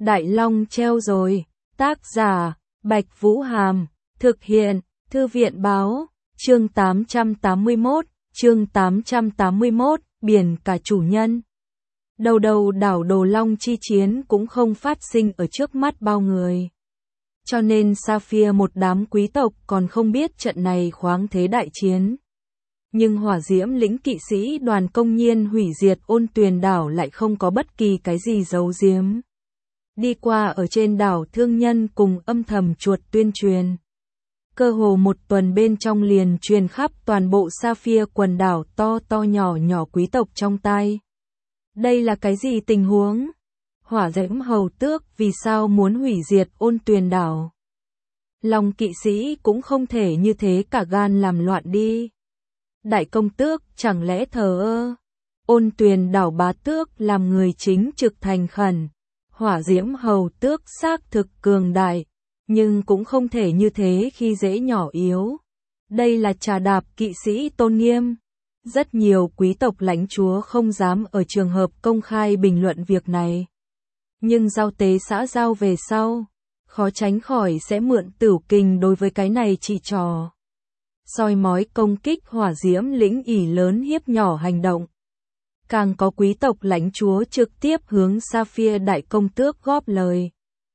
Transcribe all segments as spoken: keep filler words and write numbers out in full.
Đại Long treo rồi, tác giả, Bạch Vũ Hàm, thực hiện, Thư viện báo, chương tám trăm tám mươi mốt, chương tám trăm tám mươi mốt, biển cả chủ nhân. Đầu đầu đảo Đồ Long chi chiến cũng không phát sinh ở trước mắt bao người. Cho nên Sapphire một đám quý tộc còn không biết trận này khoáng thế đại chiến. Nhưng hỏa diễm lĩnh kỵ sĩ đoàn công nhiên hủy diệt Ôn Tuyền đảo lại không có bất kỳ cái gì giấu giếm. Đi qua ở trên đảo thương nhân cùng âm thầm chuột tuyên truyền. Cơ hồ một tuần bên trong liền truyền khắp toàn bộ Sapphire quần đảo to to nhỏ nhỏ quý tộc trong tai. Đây là cái gì tình huống? Hỏa diễm hầu tước vì sao muốn hủy diệt Ôn Tuyền đảo? Long kỵ sĩ cũng không thể như thế cả gan làm loạn đi. Đại công tước chẳng lẽ thờ ơ? Ôn Tuyền đảo bá tước làm người chính trực thành khẩn. Hỏa diễm hầu tước xác thực cường đại, nhưng cũng không thể như thế khi dễ nhỏ yếu. Đây là trà đạp kỵ sĩ tôn nghiêm. Rất nhiều quý tộc lãnh chúa không dám ở trường hợp công khai bình luận việc này. Nhưng giao tế xã giao về sau, khó tránh khỏi sẽ mượn tửu kình đối với cái này chỉ trò. Soi mói công kích hỏa diễm lĩnh ỷ lớn hiếp nhỏ hành động. Càng có quý tộc lãnh chúa trực tiếp hướng Sapphire đại công tước góp lời.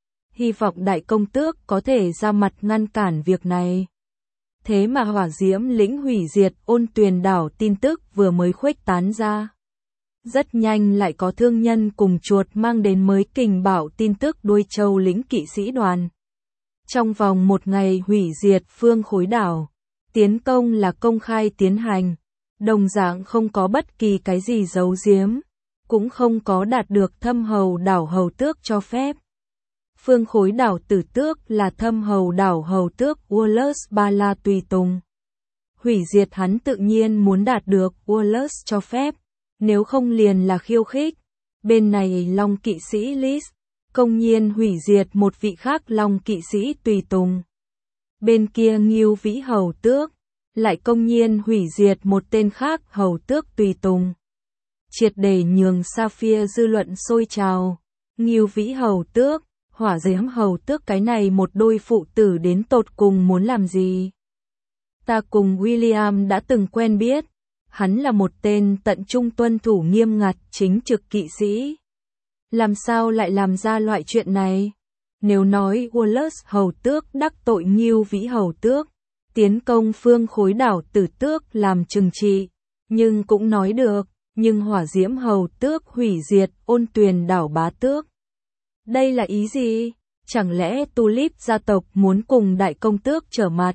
Hy vọng đại công tước có thể ra mặt ngăn cản việc này. Thế mà hỏa diễm lĩnh hủy diệt Ôn Tuyền đảo tin tức vừa mới khuếch tán ra. Rất nhanh lại có thương nhân cùng chuột mang đến mới kình bảo tin tức đuôi châu lĩnh kỵ sĩ đoàn. Trong vòng một ngày hủy diệt phương khối đảo, tiến công là công khai tiến hành. Đồng dạng không có bất kỳ cái gì giấu giếm, cũng không có đạt được thâm hầu đảo hầu tước cho phép. Phương khối đảo tử tước là thâm hầu đảo hầu tước Wallace Ba La tùy tùng. Hủy diệt hắn tự nhiên muốn đạt được Wallace cho phép, nếu không liền là khiêu khích. Bên này Long kỵ sĩ Liz, công nhiên hủy diệt một vị khác Long kỵ sĩ tùy tùng. Bên kia Ngưu Vĩ hầu tước lại công nhiên hủy diệt một tên khác hầu tước tùy tùng. Triệt để nhường Sapphire dư luận sôi trào. Ngưu Vĩ hầu tước, hỏa diễm hầu tước cái này một đôi phụ tử đến tột cùng muốn làm gì? Ta cùng William đã từng quen biết. Hắn là một tên tận trung tuân thủ nghiêm ngặt chính trực kỵ sĩ. Làm sao lại làm ra loại chuyện này? Nếu nói Wallace hầu tước đắc tội Ngưu Vĩ hầu tước, tiến công phương khối đảo tử tước làm trừng trị, nhưng cũng nói được, nhưng hỏa diễm hầu tước hủy diệt Ôn Tuyền đảo bá tước. Đây là ý gì? Chẳng lẽ Tulip gia tộc muốn cùng đại công tước trở mặt?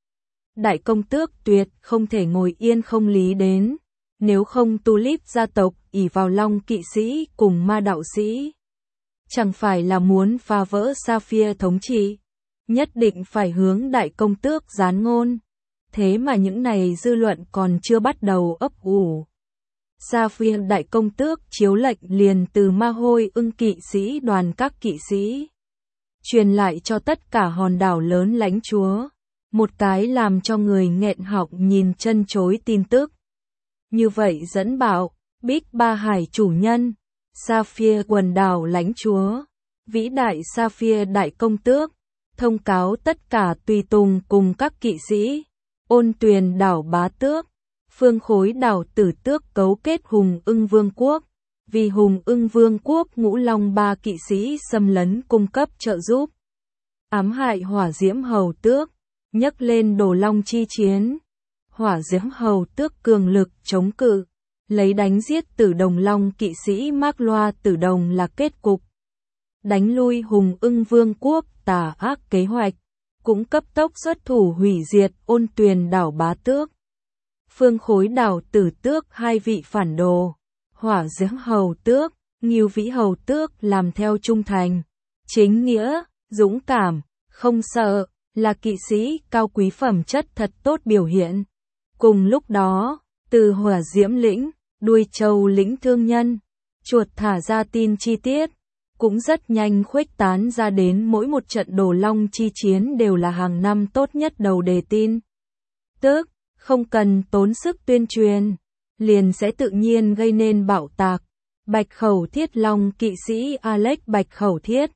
Đại công tước tuyệt không thể ngồi yên không lý đến, nếu không Tulip gia tộc ỷ vào Long kỵ sĩ cùng ma đạo sĩ. Chẳng phải là muốn phá vỡ Sapphire thống trị. Nhất định phải hướng đại công tước gián ngôn. Thế mà những này dư luận còn chưa bắt đầu ấp ủ. Sapphire đại công tước chiếu lệnh liền từ ma hôi ưng kỵ sĩ đoàn các kỵ sĩ. Truyền lại cho tất cả hòn đảo lớn lãnh chúa. Một cái làm cho người nghẹn họng nhìn chân chối tin tức. Như vậy dẫn bảo, Big Ba Hải chủ nhân, Sapphire quần đảo lãnh chúa, vĩ đại Sapphire đại công tước. Thông cáo tất cả tùy tùng cùng các kỵ sĩ, Ôn Tuyền đảo bá tước, phương khối đảo tử tước cấu kết Hùng Ưng Vương quốc, vì Hùng Ưng Vương quốc ngũ long ba kỵ sĩ xâm lấn cung cấp trợ giúp. Ám hại hỏa diễm hầu tước, nhấc lên Đồ Long chi chiến. Hỏa diễm hầu tước cường lực chống cự, lấy đánh giết Tử Đồng Long kỵ sĩ Mác Loa Tử Đồng là kết cục. Đánh lui Hùng Ưng Vương quốc tà ác kế hoạch, cũng cấp tốc xuất thủ hủy diệt Ôn Tuyền đảo bá tước. Phương khối đảo tử tước hai vị phản đồ, hỏa diễm hầu tước, Ngưu Vĩ hầu tước làm theo trung thành, chính nghĩa, dũng cảm, không sợ, là kỵ sĩ cao quý phẩm chất thật tốt biểu hiện. Cùng lúc đó, từ hỏa diễm lĩnh, đuôi châu lĩnh thương nhân, chuột thả ra tin chi tiết. Cũng rất nhanh khuếch tán ra đến mỗi một trận Đồ Long chi chiến đều là hàng năm tốt nhất đầu đề tin. Tức, không cần tốn sức tuyên truyền, liền sẽ tự nhiên gây nên bạo tạc. Bạch Khẩu Thiết Long kỵ sĩ Alex Bạch Khẩu Thiết,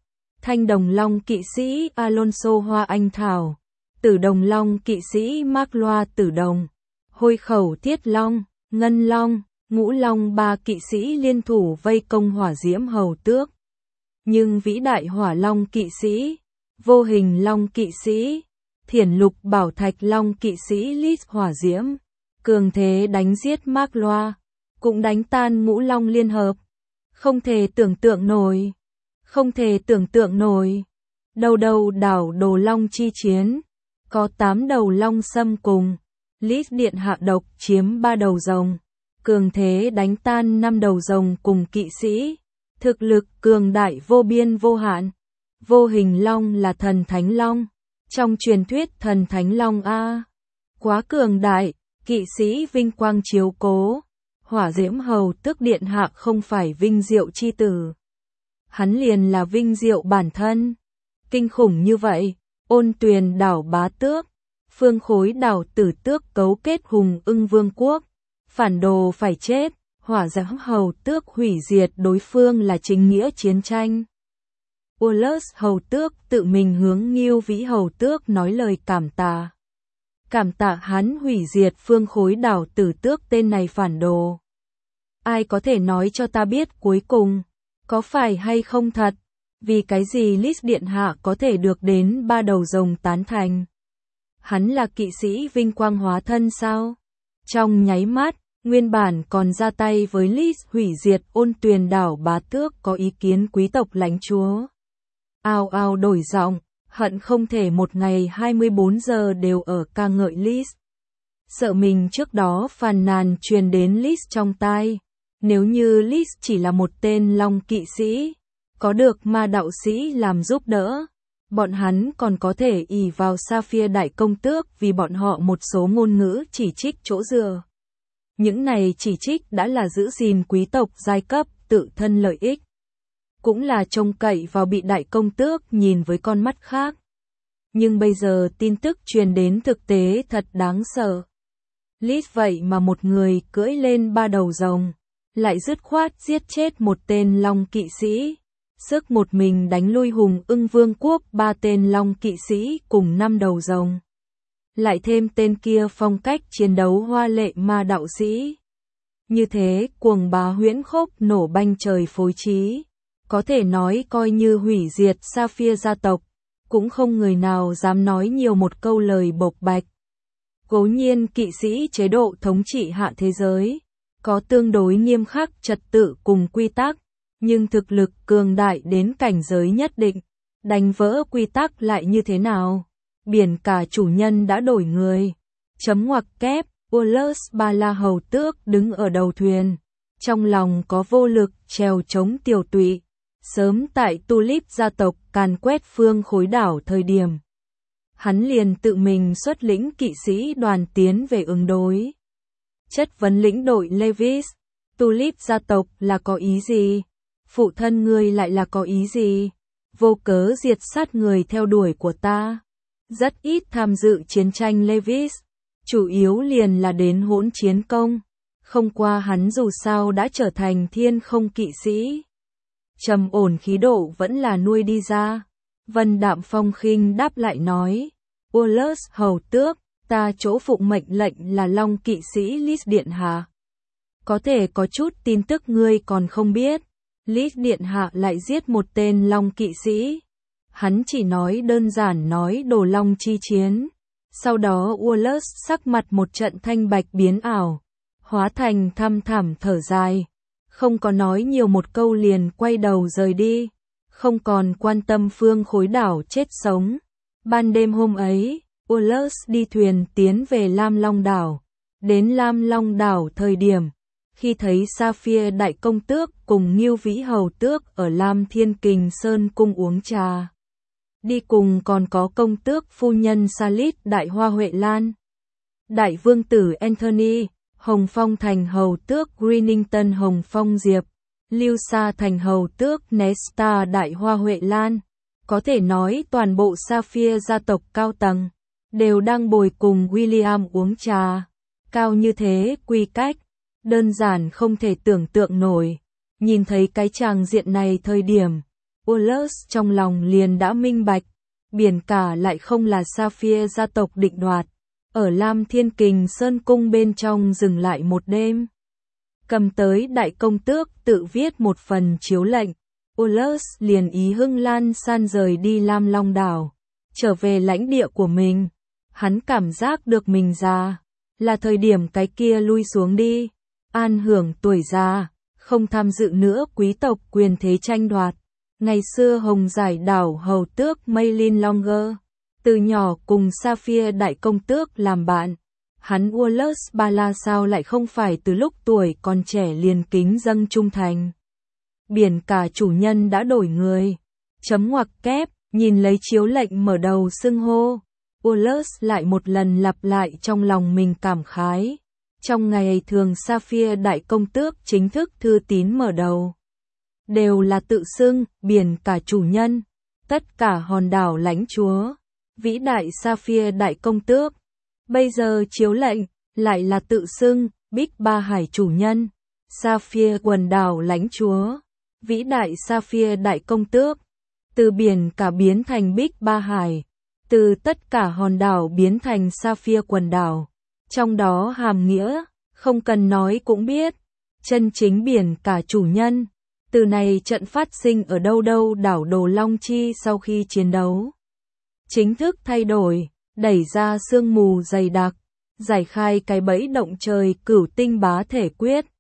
Thanh đồng long kỵ sĩ Alonso Hoa Anh Thảo, tử đồng long kỵ sĩ Mark Loa tử đồng, hôi khẩu thiết long, ngân long, ngũ long ba kỵ sĩ liên thủ vây công hỏa diễm hầu tước. Nhưng vĩ đại hỏa long kỵ sĩ, vô hình long kỵ sĩ, thiển lục bảo thạch long kỵ sĩ Lis hỏa diễm, cường thế đánh giết Mark Loa, cũng đánh tan ngũ long liên hợp. Không thể tưởng tượng nổi, không thể tưởng tượng nổi. Đầu đầu đảo đồ long chi chiến, có tám đầu long xâm cùng, Lis điện hạ độc chiếm ba đầu rồng, cường thế đánh tan năm đầu rồng cùng kỵ sĩ, thực lực cường đại vô biên vô hạn. Vô hình long là thần thánh long, trong truyền thuyết thần thánh long a, quá cường đại, kỵ sĩ vinh quang chiếu cố. Hỏa diễm hầu tước điện hạ không phải vinh diệu chi tử, hắn liền là vinh diệu bản thân. Kinh khủng như vậy, Ôn Tuyền đảo bá tước, Phương Khối đảo tử tước cấu kết hùng ưng vương quốc, phản đồ phải chết, hỏa diễm hầu tước hủy diệt đối phương là chính nghĩa chiến tranh. Wallace hầu tước tự mình hướng Ngưu Vĩ hầu tước nói lời cảm tạ. Cảm tạ hắn hủy diệt Phương Khối đảo tử tước tên này phản đồ. Ai có thể nói cho ta biết cuối cùng, có phải hay không thật, vì cái gì Lis điện hạ có thể được đến ba đầu rồng tán thành? Hắn là kỵ sĩ vinh quang hóa thân sao? Trong nháy mắt, nguyên bản còn ra tay với Lis hủy diệt Ôn Tuyền đảo bá tước có ý kiến quý tộc lãnh chúa. Ao ao đổi giọng, hận không thể một ngày hai mươi bốn giờ đều ở ca ngợi Lis. Sợ mình trước đó phàn nàn truyền đến Lis trong tai. Nếu như Lis chỉ là một tên long kỵ sĩ, có được ma đạo sĩ làm giúp đỡ, bọn hắn còn có thể ỷ vào Sapphire đại công tước vì bọn họ một số ngôn ngữ chỉ trích chỗ dựa. Những này chỉ trích đã là giữ gìn quý tộc giai cấp tự thân lợi ích, cũng là trông cậy vào bị đại công tước nhìn với con mắt khác. Nhưng bây giờ tin tức truyền đến thực tế thật đáng sợ. Lis vậy mà một người cưỡi lên ba đầu rồng, lại dứt khoát giết chết một tên long kỵ sĩ, sức một mình đánh lui hùng ưng vương quốc ba tên long kỵ sĩ cùng năm đầu rồng. Lại thêm tên kia phong cách chiến đấu hoa lệ ma đạo sĩ. Như thế cuồng bá huyễn khốc nổ banh trời phối trí, có thể nói coi như hủy diệt Sapphire gia tộc, cũng không người nào dám nói nhiều một câu lời bộc bạch. Cố nhiên kỵ sĩ chế độ thống trị hạ thế giới, có tương đối nghiêm khắc trật tự cùng quy tắc, nhưng thực lực cường đại đến cảnh giới nhất định, đánh vỡ quy tắc lại như thế nào? Biển cả chủ nhân đã đổi người. Chấm ngoặc kép, Wallace Ba La hầu tước đứng ở đầu thuyền, trong lòng có vô lực trèo chống tiểu tụy. Sớm tại Tulip gia tộc càn quét Phương Khối đảo thời điểm, hắn liền tự mình xuất lĩnh kỵ sĩ đoàn tiến về ứng đối. Chất vấn lĩnh đội Levis, Tulip gia tộc là có ý gì? Phụ thân ngươi lại là có ý gì? Vô cớ diệt sát người theo đuổi của ta. Rất ít tham dự chiến tranh Levis, chủ yếu liền là đến hỗn chiến công. Không qua hắn dù sao đã trở thành thiên không kỵ sĩ. Trầm ổn khí độ vẫn là nuôi đi ra. Vân Đạm Phong khinh đáp lại nói, Wallace hầu tước, ta chỗ phụng mệnh lệnh là long kỵ sĩ Lis điện hạ. Có thể có chút tin tức ngươi còn không biết. Lis điện hạ lại giết một tên long kỵ sĩ. Hắn chỉ nói đơn giản nói đồ long chi chiến. Sau đó Wallace sắc mặt một trận thanh bạch biến ảo, hóa thành thăm thẳm thở dài, không có nói nhiều một câu liền quay đầu rời đi, không còn quan tâm Phương Khối đảo chết sống. Ban đêm hôm ấy, Wallace đi thuyền tiến về Lam Long đảo. Đến Lam Long đảo thời điểm, khi thấy Sapphire đại công tước cùng Ngưu Vĩ hầu tước ở Lam Thiên Kình Sơn cung uống trà. Đi cùng còn có công tước phu nhân Salit đại hoa Huệ Lan, đại vương tử Anthony, Hồng Phong thành hầu tước Greenington Hồng Phong Diệp, Lưu Sa thành hầu tước Nesta đại hoa Huệ Lan. Có thể nói toàn bộ Sapphire gia tộc cao tầng đều đang bồi cùng William uống trà. Cao như thế quy cách, đơn giản không thể tưởng tượng nổi. Nhìn thấy cái tràng diện này thời điểm, Ullus trong lòng liền đã minh bạch, biển cả lại không là Sapphire gia tộc định đoạt. Ở Lam Thiên Kình Sơn Cung bên trong dừng lại một đêm. Cầm tới đại công tước tự viết một phần chiếu lệnh, Ullus liền ý hưng lan san rời đi Lam Long đảo, trở về lãnh địa của mình. Hắn cảm giác được mình già, là thời điểm cái kia lui xuống đi, an hưởng tuổi già, không tham dự nữa quý tộc quyền thế tranh đoạt. Ngày xưa Hồng Giải đảo hầu tước Maylin Longer, từ nhỏ cùng Sapphire đại công tước làm bạn. Hắn Ullus Bala sao lại không phải từ lúc tuổi còn trẻ liền kính dâng trung thành. Biển cả chủ nhân đã đổi người. Chấm ngoặc kép, nhìn lấy chiếu lệnh mở đầu xưng hô. Ullus lại một lần lặp lại trong lòng mình cảm khái. Trong ngày thường Sapphire đại công tước chính thức thư tín mở đầu, đều là tự xưng, biển cả chủ nhân, tất cả hòn đảo lãnh chúa, vĩ đại Sapphire đại công tước. Bây giờ chiếu lệnh, lại là tự xưng, Bích Ba Hải chủ nhân, Sapphire quần đảo lãnh chúa, vĩ đại Sapphire đại công tước. Từ biển cả biến thành Bích Ba Hải, từ tất cả hòn đảo biến thành Sapphire quần đảo. Trong đó hàm nghĩa, không cần nói cũng biết, chân chính biển cả chủ nhân. Từ này trận phát sinh ở đâu đâu đảo Đồ Long Chi sau khi chiến đấu chính thức thay đổi, đẩy ra sương mù dày đặc, giải khai cái bẫy động trời cửu tinh bá thể quyết.